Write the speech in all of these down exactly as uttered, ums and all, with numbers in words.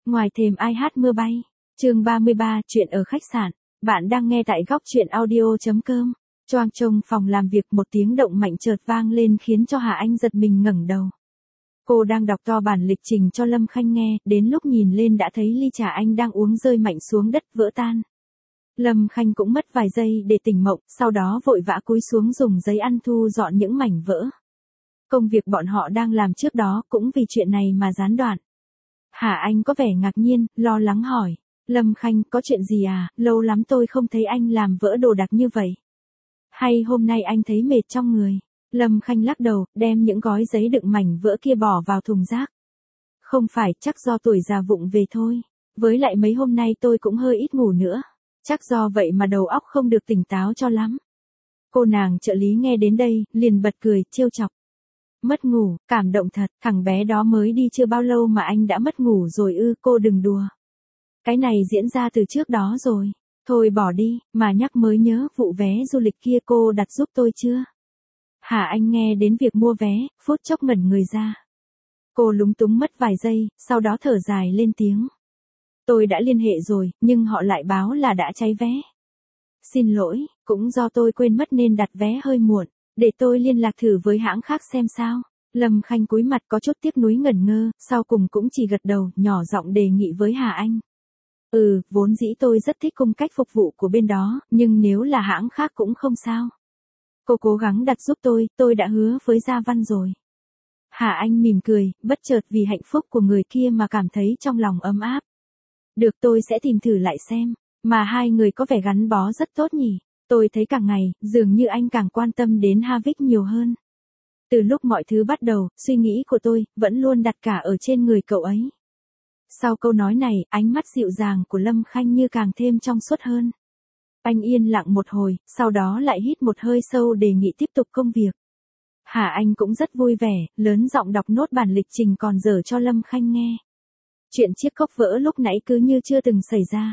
Ngoài thềm ai hát mưa bay. Chương ba mươi ba, chuyện ở khách sạn. Bạn đang nghe tại góc truyện audio chấm com. Choang trong phòng làm việc, một tiếng động mạnh chợt vang lên khiến cho Hà Anh giật mình ngẩng đầu. Cô đang đọc to bản lịch trình cho Lâm Khanh nghe, đến lúc nhìn lên đã thấy ly trà anh đang uống rơi mạnh xuống đất vỡ tan. Lâm Khanh cũng mất vài giây để tỉnh mộng, sau đó vội vã cúi xuống dùng giấy ăn thu dọn những mảnh vỡ. Công việc bọn họ đang làm trước đó cũng vì chuyện này mà gián đoạn. Hà Anh có vẻ ngạc nhiên, lo lắng hỏi. Lâm Khanh, có chuyện gì à, lâu lắm tôi không thấy anh làm vỡ đồ đạc như vậy. Hay hôm nay anh thấy mệt trong người? Lâm Khanh lắc đầu, đem những gói giấy đựng mảnh vỡ kia bỏ vào thùng rác. Không phải, chắc do tuổi già vụng về thôi. Với lại mấy hôm nay tôi cũng hơi ít ngủ nữa. Chắc do vậy mà đầu óc không được tỉnh táo cho lắm. Cô nàng trợ lý nghe đến đây, liền bật cười, trêu chọc. Mất ngủ, cảm động thật, thằng bé đó mới đi chưa bao lâu mà anh đã mất ngủ rồi ư, cô đừng đùa. Cái này diễn ra từ trước đó rồi. Thôi bỏ đi, mà nhắc mới nhớ, vụ vé du lịch kia cô đặt giúp tôi chưa? Hà Anh nghe đến việc mua vé, phút chốc ngẩn người ra. Cô lúng túng mất vài giây, sau đó thở dài lên tiếng. Tôi đã liên hệ rồi, nhưng họ lại báo là đã cháy vé. Xin lỗi, cũng do tôi quên mất nên đặt vé hơi muộn. Để tôi liên lạc thử với hãng khác xem sao. Lâm Khanh cúi mặt có chút tiếc nuối ngẩn ngơ, sau cùng cũng chỉ gật đầu, nhỏ giọng đề nghị với Hà Anh. Ừ, vốn dĩ tôi rất thích cung cách phục vụ của bên đó, nhưng nếu là hãng khác cũng không sao. Cô cố gắng đặt giúp tôi, tôi đã hứa với Gia Văn rồi. Hà Anh mỉm cười, bất chợt vì hạnh phúc của người kia mà cảm thấy trong lòng ấm áp. Được, tôi sẽ tìm thử lại xem, mà hai người có vẻ gắn bó rất tốt nhỉ. Tôi thấy càng ngày, dường như anh càng quan tâm đến Havik nhiều hơn. Từ lúc mọi thứ bắt đầu, suy nghĩ của tôi vẫn luôn đặt cả ở trên người cậu ấy. Sau câu nói này, ánh mắt dịu dàng của Lâm Khanh như càng thêm trong suốt hơn. Anh yên lặng một hồi, sau đó lại hít một hơi sâu đề nghị tiếp tục công việc. Hà Anh cũng rất vui vẻ, lớn giọng đọc nốt bản lịch trình còn dở cho Lâm Khanh nghe. Chuyện chiếc cốc vỡ lúc nãy cứ như chưa từng xảy ra.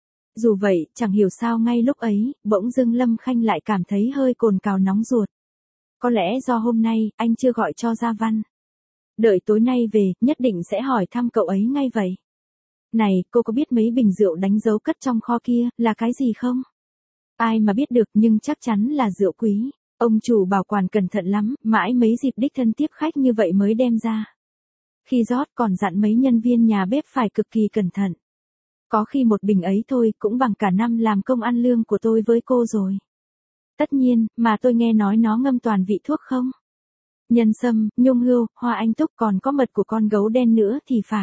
Dù vậy, chẳng hiểu sao ngay lúc ấy, bỗng dưng Lâm Khanh lại cảm thấy hơi cồn cào nóng ruột. Có lẽ do hôm nay, anh chưa gọi cho Gia Văn. Đợi tối nay về, nhất định sẽ hỏi thăm cậu ấy ngay vậy. Này, cô có biết mấy bình rượu đánh dấu cất trong kho kia, là cái gì không? Ai mà biết được, nhưng chắc chắn là rượu quý. Ông chủ bảo quản cẩn thận lắm, mãi mấy dịp đích thân tiếp khách như vậy mới đem ra. Khi rót còn dặn mấy nhân viên nhà bếp phải cực kỳ cẩn thận. Có khi một bình ấy thôi cũng bằng cả năm làm công ăn lương của tôi với cô rồi. Tất nhiên, mà tôi nghe nói nó ngâm toàn vị thuốc không? Nhân sâm, nhung hươu, hoa anh túc còn có mật của con gấu đen nữa thì phải.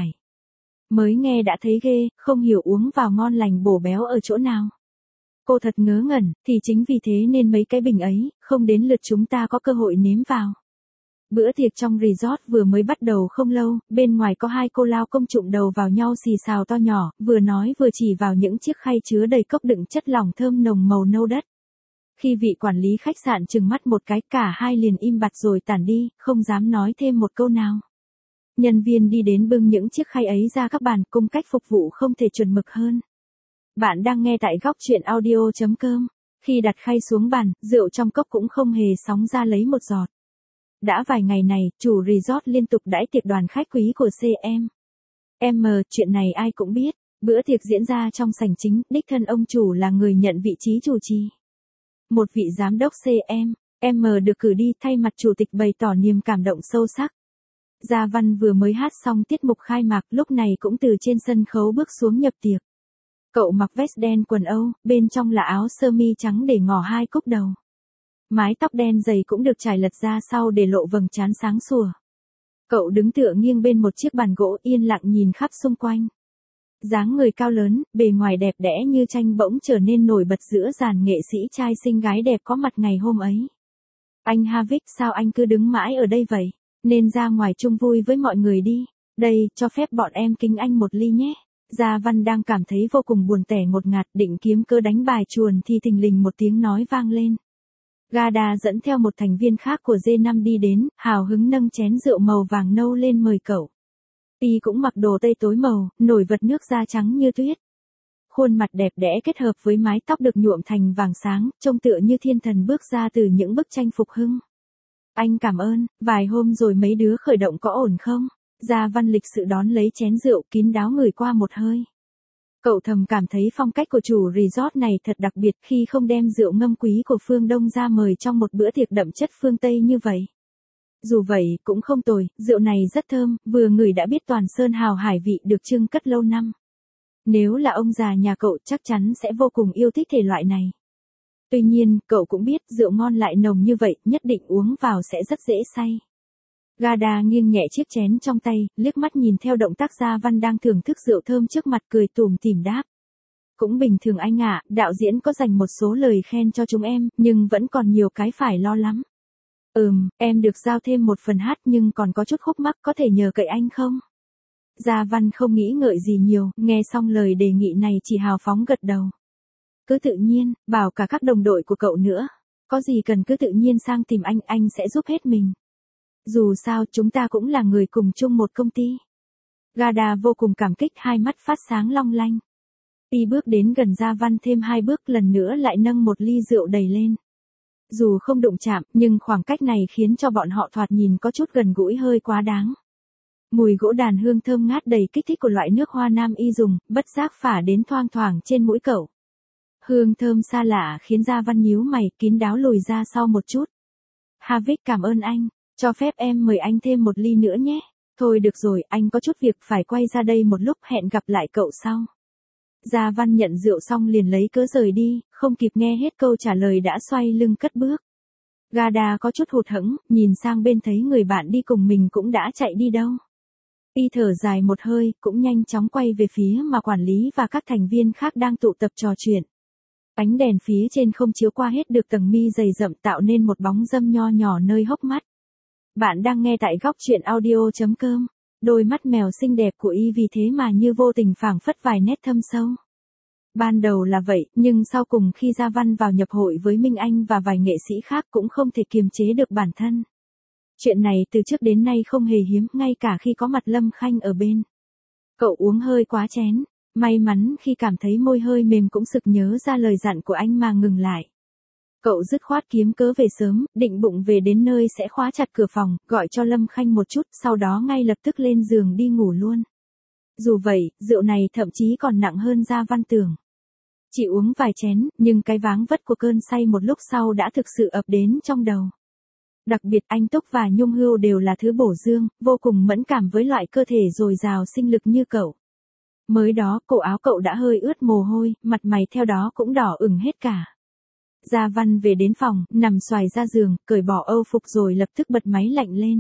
Mới nghe đã thấy ghê, không hiểu uống vào ngon lành bổ béo ở chỗ nào. Cô thật ngớ ngẩn, thì chính vì thế nên mấy cái bình ấy, không đến lượt chúng ta có cơ hội nếm vào. Bữa tiệc trong resort vừa mới bắt đầu không lâu, bên ngoài có hai cô lao công trụm đầu vào nhau xì xào to nhỏ, vừa nói vừa chỉ vào những chiếc khay chứa đầy cốc đựng chất lỏng thơm nồng màu nâu đất. Khi vị quản lý khách sạn trừng mắt một cái, cả hai liền im bặt rồi tản đi, không dám nói thêm một câu nào. Nhân viên đi đến bưng những chiếc khay ấy ra các bàn, cung cách phục vụ không thể chuẩn mực hơn. Bạn đang nghe tại góc truyện audio chấm com. Khi đặt khay xuống bàn, rượu trong cốc cũng không hề sóng ra lấy một giọt. Đã vài ngày này, chủ resort liên tục đãi tiệc đoàn khách quý của xê em. em, chuyện này ai cũng biết. Bữa tiệc diễn ra trong sảnh chính, đích thân ông chủ là người nhận vị trí chủ trì. Một vị giám đốc xê em, em được cử đi thay mặt chủ tịch bày tỏ niềm cảm động sâu sắc. Gia Văn vừa mới hát xong tiết mục khai mạc, lúc này cũng từ trên sân khấu bước xuống nhập tiệc. Cậu mặc vest đen quần Âu, bên trong là áo sơ mi trắng để ngỏ hai cúc đầu. Mái tóc đen dày cũng được trải lật ra sau để lộ vầng trán sáng sủa. Cậu đứng tựa nghiêng bên một chiếc bàn gỗ yên lặng nhìn khắp xung quanh. Dáng người cao lớn, bề ngoài đẹp đẽ như tranh bỗng trở nên nổi bật giữa dàn nghệ sĩ trai xinh gái đẹp có mặt ngày hôm ấy. Anh Havik, sao anh cứ đứng mãi ở đây vậy? Nên ra ngoài chung vui với mọi người đi. Đây, cho phép bọn em kính anh một ly nhé. Gia Văn đang cảm thấy vô cùng buồn tẻ ngột ngạt, định kiếm cơ đánh bài chuồn thì thình lình một tiếng nói vang lên. Gada dẫn theo một thành viên khác của G năm đi đến, hào hứng nâng chén rượu màu vàng nâu lên mời cậu. Y cũng mặc đồ tây tối màu, nổi bật nước da trắng như tuyết. Khuôn mặt đẹp đẽ kết hợp với mái tóc được nhuộm thành vàng sáng, trông tựa như thiên thần bước ra từ những bức tranh phục hưng. Anh cảm ơn, vài hôm rồi mấy đứa khởi động có ổn không? Gia Văn lịch sự đón lấy chén rượu kín đáo ngửi qua một hơi. Cậu thầm cảm thấy phong cách của chủ resort này thật đặc biệt khi không đem rượu ngâm quý của phương Đông ra mời trong một bữa tiệc đậm chất phương Tây như vậy. Dù vậy cũng không tồi, rượu này rất thơm, vừa ngửi đã biết toàn sơn hào hải vị được trưng cất lâu năm. Nếu là ông già nhà cậu chắc chắn sẽ vô cùng yêu thích thể loại này. Tuy nhiên, cậu cũng biết rượu ngon lại nồng như vậy, nhất định uống vào sẽ rất dễ say. Gada nghiêng nhẹ chiếc chén trong tay, liếc mắt nhìn theo động tác Gia Văn đang thưởng thức rượu thơm trước mặt cười tủm tỉm đáp. Cũng bình thường anh ạ, đạo diễn có dành một số lời khen cho chúng em, nhưng vẫn còn nhiều cái phải lo lắm. Ừm, em được giao thêm một phần hát nhưng còn có chút khúc mắc có thể nhờ cậy anh không? Gia Văn không nghĩ ngợi gì nhiều, nghe xong lời đề nghị này chỉ hào phóng gật đầu. Cứ tự nhiên, bảo cả các đồng đội của cậu nữa. Có gì cần cứ tự nhiên sang tìm anh, anh sẽ giúp hết mình. Dù sao chúng ta cũng là người cùng chung một công ty. Gada vô cùng cảm kích, hai mắt phát sáng long lanh. Y bước đến gần Gia Văn thêm hai bước, lần nữa lại nâng một ly rượu đầy lên. Dù không đụng chạm, nhưng khoảng cách này khiến cho bọn họ thoạt nhìn có chút gần gũi hơi quá đáng. Mùi gỗ đàn hương thơm ngát đầy kích thích của loại nước hoa nam y dùng, bất giác phả đến thoang thoảng trên mũi cậu. Hương thơm xa lạ khiến Gia Văn nhíu mày, kín đáo lùi ra sau một chút. Havik, cảm ơn anh, cho phép em mời anh thêm một ly nữa nhé. Thôi được rồi, anh có chút việc phải quay ra đây một lúc, hẹn gặp lại cậu sau. Gia Văn nhận rượu xong liền lấy cớ rời đi, không kịp nghe hết câu trả lời đã xoay lưng cất bước. Gada có chút hụt hẫng, nhìn sang bên thấy người bạn đi cùng mình cũng đã chạy đi đâu. Y thở dài một hơi, cũng nhanh chóng quay về phía mà quản lý và các thành viên khác đang tụ tập trò chuyện. Ánh đèn phía trên không chiếu qua hết được tầng mi dày rậm tạo nên một bóng râm nho nhỏ nơi hốc mắt. Bạn đang nghe tại góc truyện audio chấm com. Đôi mắt mèo xinh đẹp của Y vì thế mà như vô tình phảng phất vài nét thâm sâu. Ban đầu là vậy, nhưng sau cùng khi Gia Văn vào nhập hội với Minh Anh và vài nghệ sĩ khác cũng không thể kiềm chế được bản thân. Chuyện này từ trước đến nay không hề hiếm, ngay cả khi có mặt Lâm Khanh ở bên. Cậu uống hơi quá chén, may mắn khi cảm thấy môi hơi mềm cũng sực nhớ ra lời dặn của anh mà ngừng lại. Cậu dứt khoát kiếm cớ về sớm, định bụng về đến nơi sẽ khóa chặt cửa phòng, gọi cho Lâm Khanh một chút, sau đó ngay lập tức lên giường đi ngủ luôn. Dù vậy, rượu này thậm chí còn nặng hơn Gia Văn tưởng. Chỉ uống vài chén, nhưng cái váng vất của cơn say một lúc sau đã thực sự ập đến trong đầu. Đặc biệt anh Túc và Nhung Hưu đều là thứ bổ dương, vô cùng mẫn cảm với loại cơ thể dồi dào sinh lực như cậu. Mới đó, cổ áo cậu đã hơi ướt mồ hôi, mặt mày theo đó cũng đỏ ửng hết cả. Gia Văn về đến phòng, nằm xoài ra giường, cởi bỏ âu phục rồi lập tức bật máy lạnh lên.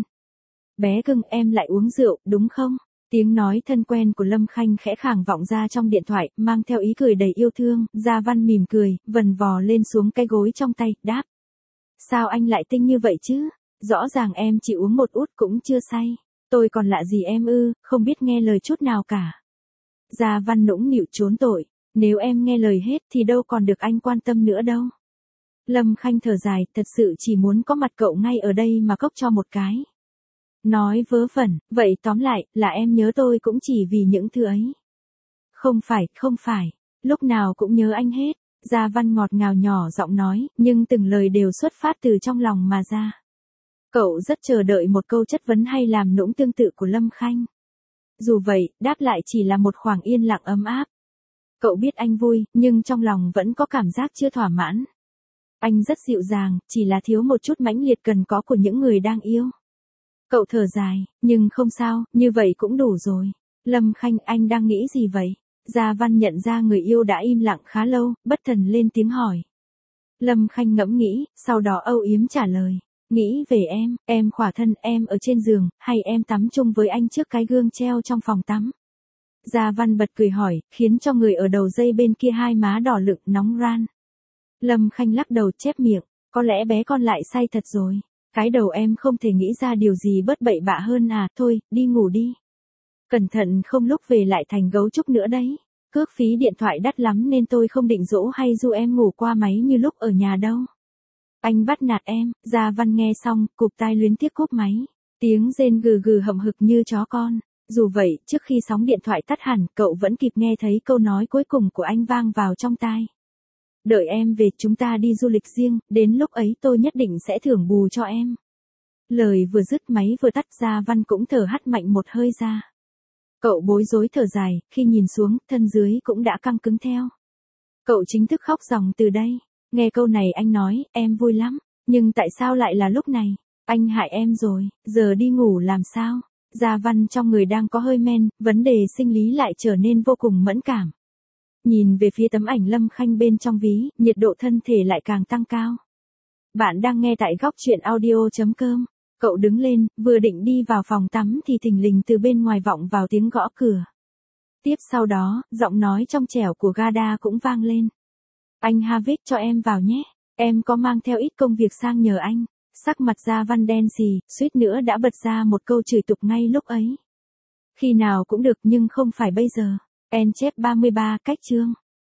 Bé cưng, em lại uống rượu, đúng không? Tiếng nói thân quen của Lâm Khanh khẽ khàng vọng ra trong điện thoại, mang theo ý cười đầy yêu thương. Gia Văn mỉm cười, vần vò lên xuống cái gối trong tay, đáp. Sao anh lại tinh như vậy chứ? Rõ ràng em chỉ uống một út cũng chưa say. Tôi còn lạ gì em ư, không biết nghe lời chút nào cả. Gia Văn nũng nịu trốn tội. Nếu em nghe lời hết thì đâu còn được anh quan tâm nữa đâu. Lâm Khanh thở dài, thật sự chỉ muốn có mặt cậu ngay ở đây mà cốc cho một cái. Nói vớ vẩn, vậy tóm lại, là em nhớ tôi cũng chỉ vì những thứ ấy. Không phải, không phải, lúc nào cũng nhớ anh hết. Gia Văn ngọt ngào nhỏ giọng nói, nhưng từng lời đều xuất phát từ trong lòng mà ra. Cậu rất chờ đợi một câu chất vấn hay làm nũng tương tự của Lâm Khanh. Dù vậy, đáp lại chỉ là một khoảng yên lặng ấm áp. Cậu biết anh vui, nhưng trong lòng vẫn có cảm giác chưa thỏa mãn. Anh rất dịu dàng, chỉ là thiếu một chút mãnh liệt cần có của những người đang yêu. Cậu thở dài, nhưng không sao, như vậy cũng đủ rồi. Lâm Khanh, anh đang nghĩ gì vậy? Gia Văn nhận ra người yêu đã im lặng khá lâu, bất thần lên tiếng hỏi. Lâm Khanh ngẫm nghĩ, sau đó âu yếm trả lời. Nghĩ về em, em khỏa thân em ở trên giường, hay em tắm chung với anh trước cái gương treo trong phòng tắm? Gia Văn bật cười hỏi, khiến cho người ở đầu dây bên kia hai má đỏ lựng nóng ran. Lâm Khanh lắc đầu chép miệng, có lẽ bé con lại say thật rồi. Cái đầu em không thể nghĩ ra điều gì bất bậy bạ hơn à, thôi, đi ngủ đi. Cẩn thận không lúc về lại thành gấu trúc nữa đấy. Cước phí điện thoại đắt lắm nên tôi không định dỗ hay du em ngủ qua máy như lúc ở nhà đâu. Anh bắt nạt em. Gia Văn nghe xong, cụp tai luyến tiếc cúp máy. Tiếng rên gừ gừ hậm hực như chó con. Dù vậy, trước khi sóng điện thoại tắt hẳn, cậu vẫn kịp nghe thấy câu nói cuối cùng của anh vang vào trong tai. Đợi em về chúng ta đi du lịch riêng, đến lúc ấy tôi nhất định sẽ thưởng bù cho em. Lời vừa dứt máy vừa tắt, Gia Văn cũng thở hắt mạnh một hơi ra. Cậu bối rối thở dài, khi nhìn xuống, thân dưới cũng đã căng cứng theo. Cậu chính thức khóc ròng từ đây. Nghe câu này anh nói, em vui lắm. Nhưng tại sao lại là lúc này? Anh hại em rồi, giờ đi ngủ làm sao? Gia Văn trong người đang có hơi men, vấn đề sinh lý lại trở nên vô cùng mẫn cảm. Nhìn về phía tấm ảnh Lâm Khanh bên trong ví, nhiệt độ thân thể lại càng tăng cao. Bạn đang nghe tại góc truyện audio.com. Cậu đứng lên, vừa định đi vào phòng tắm thì thình lình từ bên ngoài vọng vào tiếng gõ cửa. Tiếp sau đó, giọng nói trong trẻo của Gada cũng vang lên. Anh Havik cho em vào nhé, em có mang theo ít công việc sang nhờ anh. Sắc mặt Gia Văn đen xì, suýt nữa đã bật ra một câu chửi tục ngay lúc ấy. Khi nào cũng được nhưng không phải bây giờ. En chép ba mươi ba cách chương.